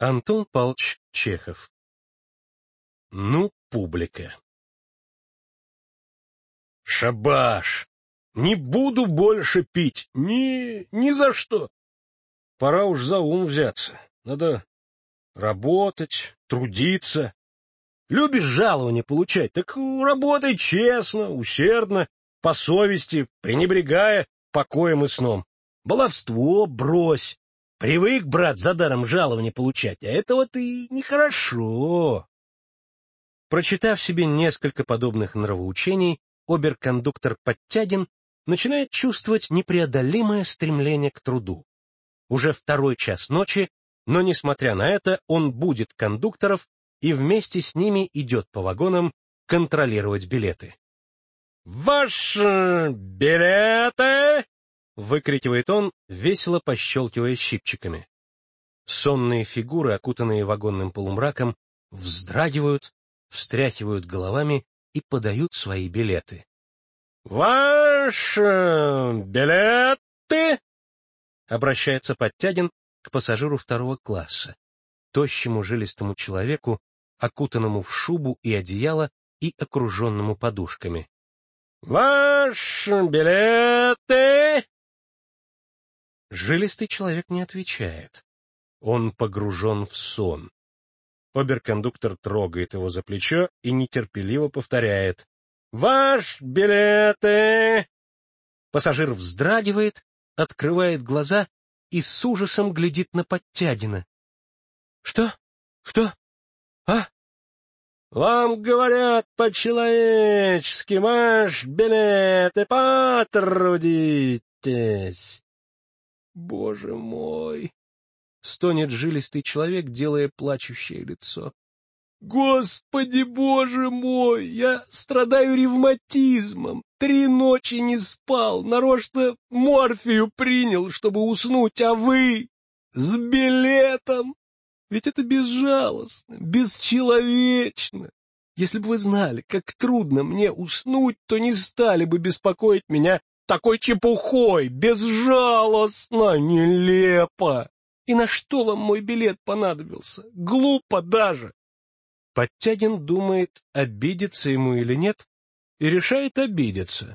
Антон Павлович Чехов. Ну, публика. Шабаш! Не буду больше пить. Ни за что. Пора уж за ум взяться. Надо работать, трудиться. Любишь жалование получать, так работай честно, усердно, по совести, пренебрегая покоем и сном. Баловство брось. Привык, брат, за даром жалование получать, а это вот и нехорошо. Прочитав себе несколько подобных нравоучений, оберкондуктор Подтягин начинает чувствовать непреодолимое стремление к труду. Уже 2 час ночи, но, несмотря на это, он будит кондукторов и вместе с ними идет по вагонам контролировать билеты. «Ваши билеты!» — выкрикивает он, весело пощелкивая щипчиками. Сонные фигуры, окутанные вагонным полумраком, вздрагивают, встряхивают головами и подают свои билеты. «Ваши билеты!» — обращается Подтягин к пассажиру 2 класса, тощему жилистому человеку, окутанному в шубу и одеяло и окруженному подушками. «Ваши билеты!» Жилистый человек не отвечает. Он погружен в сон. Оберкондуктор трогает его за плечо и нетерпеливо повторяет: «Ваш билеты!» Пассажир вздрагивает, открывает глаза и с ужасом глядит на Подтягина. «Что? Кто? А?» «Вам говорят по-человечески, ваш билеты, потрудитесь!» «Боже мой!» — стонет жилистый человек, делая плачущее лицо. «Господи, боже мой! Я страдаю ревматизмом, 3 ночи не спал, нарочно морфию принял, чтобы уснуть, а вы с билетом! Ведь это безжалостно, бесчеловечно. Если бы вы знали, как трудно мне уснуть, то не стали бы беспокоить меня такой чепухой, безжалостно, нелепо. И на что вам мой билет понадобился? Глупо даже!» Подтягин думает, обидеться ему или нет, и решает обидеться.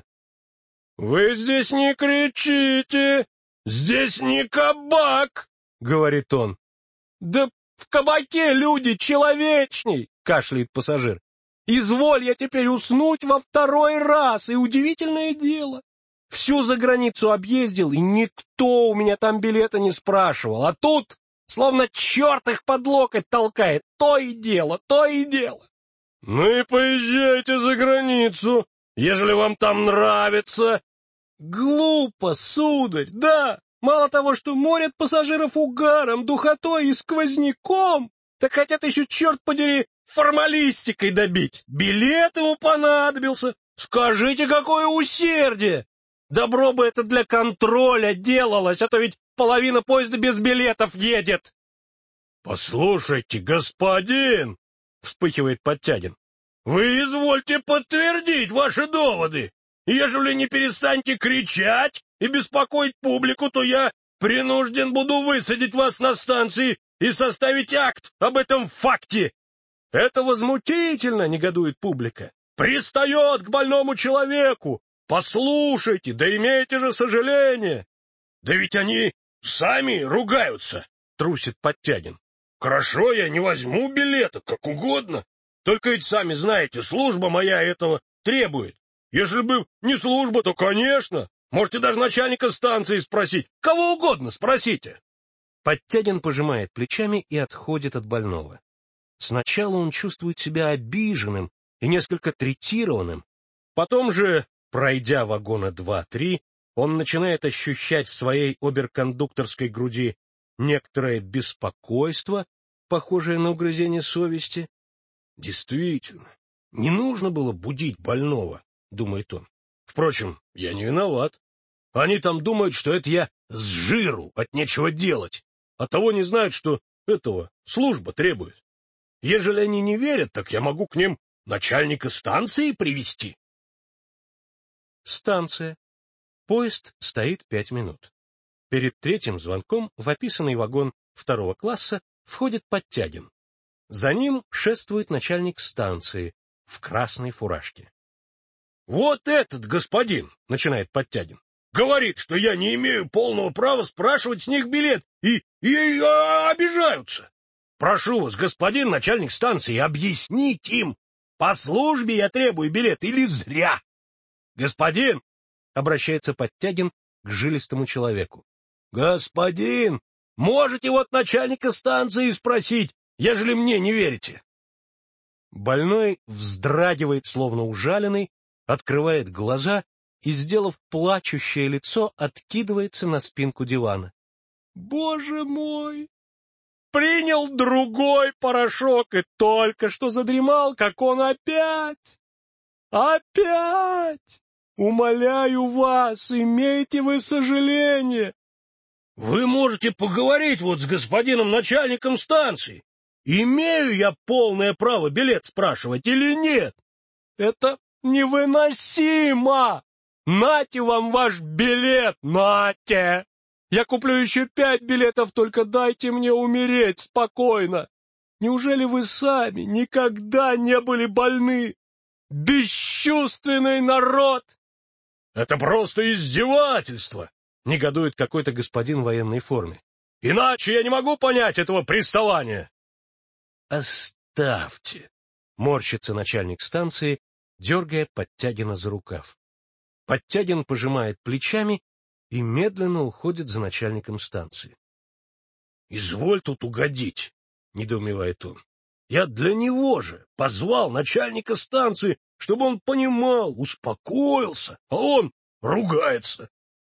«Вы здесь не кричите! Здесь не кабак!» — говорит он. «Да в кабаке люди человечней!» — кашляет пассажир. «Изволь я теперь уснуть во 2 раз, и удивительное дело. Всю заграницу объездил, и никто у меня там билета не спрашивал, а тут словно черт их под локоть толкает, то и дело, то и дело». «Ну и поезжайте за границу, ежели вам там нравится». «Глупо, сударь, да. Мало того, что морят пассажиров угаром, духотой и сквозняком, так хотят еще, черт подери, формалистикой добить. Билет ему понадобился. Скажите, какое усердие! Добро бы это для контроля делалось, а то ведь половина поезда без билетов едет». «Послушайте, господин!» — вспыхивает Подтягин. «Вы извольте подтвердить ваши доводы. Ежели не перестаньте кричать и беспокоить публику, то я принужден буду высадить вас на станции и составить акт об этом факте». «Это возмутительно!» — негодует публика. «Пристает к больному человеку! Послушайте, да имейте же сожаление!» «Да ведь они сами ругаются!» — трусит Подтягин. «Хорошо, я не возьму билета, как угодно. Только ведь сами знаете, служба моя этого требует. Если бы не служба, то, конечно, можете даже начальника станции спросить. Кого угодно спросите». Подтягин пожимает плечами и отходит от больного. Сначала он чувствует себя обиженным и несколько третированным. Потом же, пройдя вагона 2-3, он начинает ощущать в своей оберкондукторской груди некоторое беспокойство, похожее на угрызение совести. «Действительно, не нужно было будить больного», — думает он. «Впрочем, я не виноват. Они там думают, что это я с жиру от нечего делать, а того не знают, что этого служба требует. Ежели они не верят, так я могу к ним начальника станции привести». Станция. Поезд стоит 5 минут. Перед 3-м звонком в описанный вагон 2 класса Входит Подтягин. За ним шествует начальник станции в красной фуражке. — Вот этот господин, — начинает Подтягин, — говорит, что я не имею полного права спрашивать с них билет, и обижаются. Прошу вас, господин начальник станции, объяснить им, по службе я требую билет или зря. — Господин, — обращается Подтягин к жилистому человеку, — господин, можете вот начальника станции спросить, ежели мне не верите. Больной вздрагивает, словно ужаленный, открывает глаза и, сделав плачущее лицо, откидывается на спинку дивана. — Боже мой! Принял другой порошок и только что задремал, как он опять! Опять! Умоляю вас, имейте вы сожаление! — Вы можете поговорить вот с господином начальником станции. Имею я полное право билет спрашивать или нет? Это невыносимо! Нате вам ваш билет, нате! Я куплю еще 5 билетов, только дайте мне умереть спокойно. Неужели вы сами никогда не были больны? Бесчувственный народ! Это просто издевательство, негодует какой-то господин в военной форме. Иначе я не могу понять этого приставания. Оставьте, морщится начальник станции, дергая Подтягина за рукав. Подтягин пожимает плечами и медленно уходит за начальником станции. — Изволь тут угодить, — недоумевает он. — Я для него же позвал начальника станции, чтобы он понимал, успокоился, а он ругается.